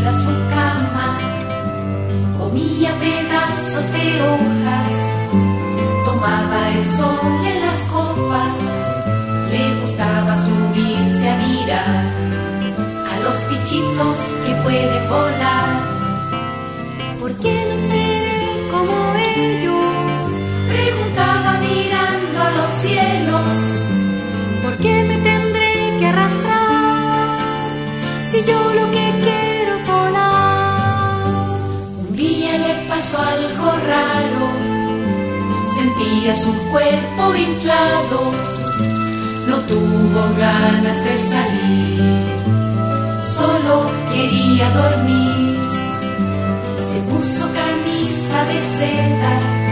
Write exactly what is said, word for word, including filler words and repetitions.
a su cama, comía pedazos de hojas, tomaba el sol en las copas, le gustaba subirse a mirar a los bichitos que pueden volar. ¿Por qué no seré como ellos?, preguntaba mirando a los cielos. ¿Por qué me tendré que arrastrar si yo lo que quiero es volar? Un día le pasó algo raro, sentía su cuerpo inflado, no tuvo ganas de salir, solo quería dormir. Se puso camisa de seda